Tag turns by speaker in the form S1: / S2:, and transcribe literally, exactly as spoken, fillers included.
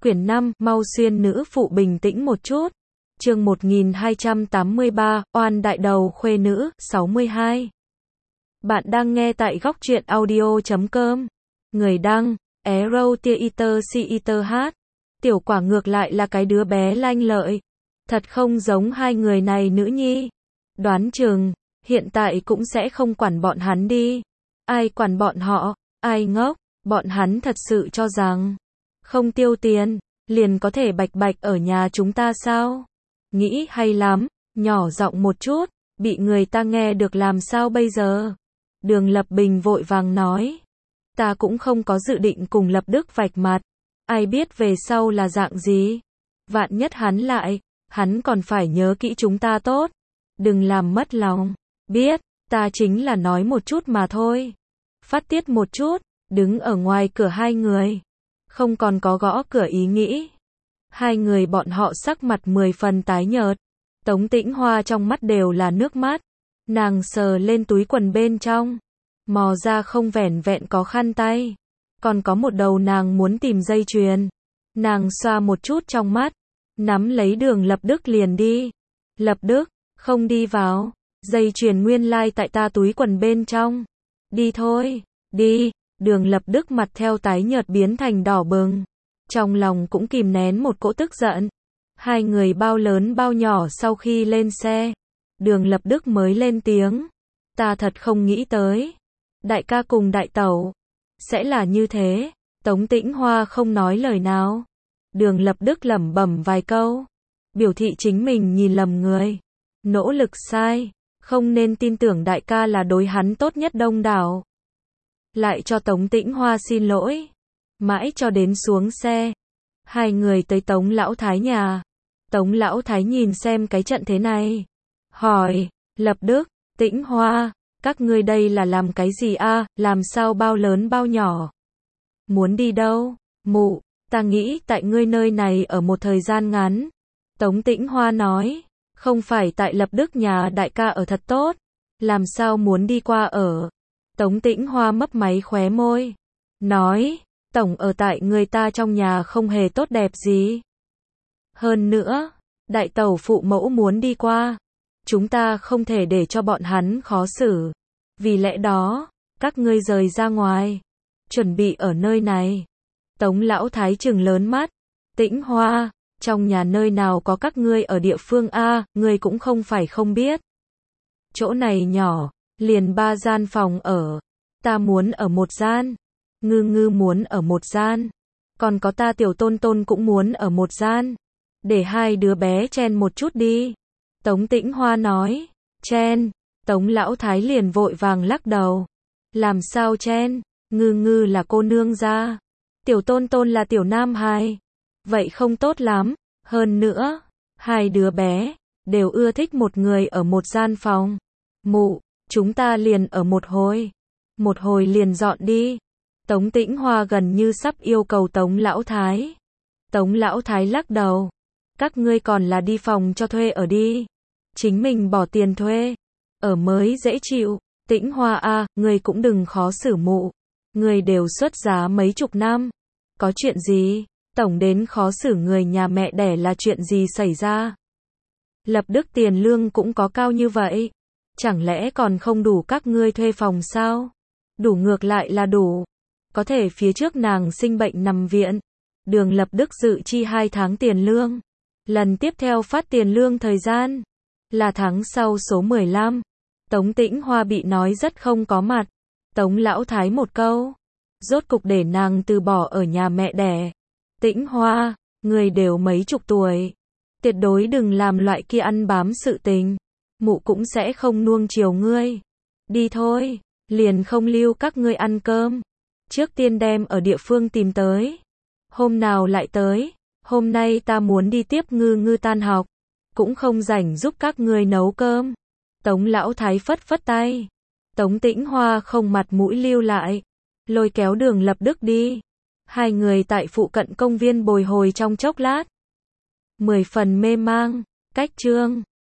S1: Quyển năm, mau xuyên nữ phụ bình tĩnh một chút. Chương một nghìn hai trăm tám mươi ba, oan đại đầu khuê nữ, sáu mươi hai. Bạn đang nghe tại góc truyện audio chấm com. Người đăng, Arrow Theater Theater hát. Tiểu quả ngược lại là cái đứa bé lanh lợi. Thật không giống hai người này nữ nhi. Đoán chừng, hiện tại cũng sẽ không quản bọn hắn đi. Ai quản bọn họ, ai ngốc, bọn hắn thật sự cho rằng không tiêu tiền, liền có thể bạch bạch ở nhà chúng ta sao? Nghĩ hay lắm, nhỏ giọng một chút, bị người ta nghe được làm sao bây giờ? Đường Lập Bình vội vàng nói, ta cũng không có dự định cùng Lập Đức vạch mặt, ai biết về sau là dạng gì? Vạn nhất hắn lại, hắn còn phải nhớ kỹ chúng ta tốt, đừng làm mất lòng. Biết, ta chính là nói một chút mà thôi. Phát tiết một chút, đứng ở ngoài cửa hai người, không còn có gõ cửa ý nghĩ. Hai người bọn họ sắc mặt mười phần tái nhợt. Tống Tĩnh Hoa trong mắt đều là nước mắt. Nàng sờ lên túi quần bên trong, mò ra không vẻn vẹn có khăn tay, còn có một đầu nàng muốn tìm dây chuyền. Nàng xoa một chút trong mắt, nắm lấy Đường Lập Đức liền đi. Lập Đức, không đi vào, dây chuyền nguyên lai tại ta túi quần bên trong. Đi thôi, đi. Đường Lập Đức mặt theo tái nhợt biến thành đỏ bừng. Trong lòng cũng kìm nén một cỗ tức giận. Hai người bao lớn bao nhỏ sau khi lên xe, Đường Lập Đức mới lên tiếng. Ta thật không nghĩ tới. Đại ca cùng đại tẩu sẽ là như thế. Tống Tĩnh Hoa không nói lời nào. Đường Lập Đức lẩm bẩm vài câu, biểu thị chính mình nhìn lầm người. Nỗ lực sai, không nên tin tưởng đại ca là đối hắn tốt nhất đông đảo. Lại cho Tống Tĩnh Hoa xin lỗi. Mãi cho đến xuống xe, hai người tới Tống Lão Thái nhà. Tống Lão Thái nhìn xem cái trận thế này, hỏi, Lập Đức, Tĩnh Hoa, các ngươi đây là làm cái gì a? Làm sao bao lớn bao nhỏ? Muốn đi đâu? Mụ, ta nghĩ tại ngươi nơi này ở một thời gian ngắn. Tống Tĩnh Hoa nói, không phải tại Lập Đức nhà đại ca ở thật tốt, làm sao muốn đi qua ở? Tống Tĩnh Hoa mấp máy khóe môi, nói, tổng ở tại người ta trong nhà không hề tốt đẹp gì. Hơn nữa, đại tẩu phụ mẫu muốn đi qua, chúng ta không thể để cho bọn hắn khó xử. Vì lẽ đó, các ngươi rời ra ngoài, chuẩn bị ở nơi này. Tống Lão Thái trừng lớn mắt, Tĩnh Hoa, trong nhà nơi nào có các ngươi ở địa phương a, ngươi cũng không phải không biết. Chỗ này nhỏ, liền ba gian phòng ở, ta muốn ở một gian. Ngư Ngư muốn ở một gian, còn có ta Tiểu Tôn Tôn cũng muốn ở một gian. Để hai đứa bé chen một chút đi. Tống Tĩnh Hoa nói, chen. Tống Lão Thái liền vội vàng lắc đầu. Làm sao chen? Ngư Ngư là cô nương gia, Tiểu Tôn Tôn là tiểu nam hài. Vậy không tốt lắm. Hơn nữa, hai đứa bé đều ưa thích một người ở một gian phòng. Mụ, chúng ta liền ở một hồi. Một hồi liền dọn đi. Tống Tĩnh Hoa gần như sắp yêu cầu Tống Lão Thái. Tống Lão Thái lắc đầu. Các ngươi còn là đi phòng cho thuê ở đi. Chính mình bỏ tiền thuê. Ở mới dễ chịu. Tĩnh Hoa a, à, ngươi cũng đừng khó xử mụ. Ngươi đều xuất giá mấy chục năm. Có chuyện gì? Tổng đến khó xử người nhà mẹ đẻ là chuyện gì xảy ra? Lập Đức tiền lương cũng có cao như vậy. Chẳng lẽ còn không đủ các ngươi thuê phòng sao? Đủ ngược lại là đủ. Có thể phía trước nàng sinh bệnh nằm viện, Đường Lập Đức dự chi hai tháng tiền lương. Lần tiếp theo phát tiền lương thời gian là tháng sau số mười lăm. Tống Tĩnh Hoa bị nói rất không có mặt. Tống Lão Thái một câu, rốt cục để nàng từ bỏ ở nhà mẹ đẻ. Tĩnh Hoa, người đều mấy chục tuổi, tuyệt đối đừng làm loại kia ăn bám sự tình. Mụ cũng sẽ không nuông chiều ngươi. Đi thôi, liền không lưu các ngươi ăn cơm. Trước tiên đem ở địa phương tìm tới. Hôm nào lại tới. Hôm nay ta muốn đi tiếp Ngư Ngư tan học, cũng không rảnh giúp các ngươi nấu cơm. Tống Lão Thái phất phất tay. Tống Tĩnh Hoa không mặt mũi lưu lại, lôi kéo Đường Lập Đức đi. Hai người tại phụ cận công viên bồi hồi trong chốc lát. Mười phần mê mang. Cách chương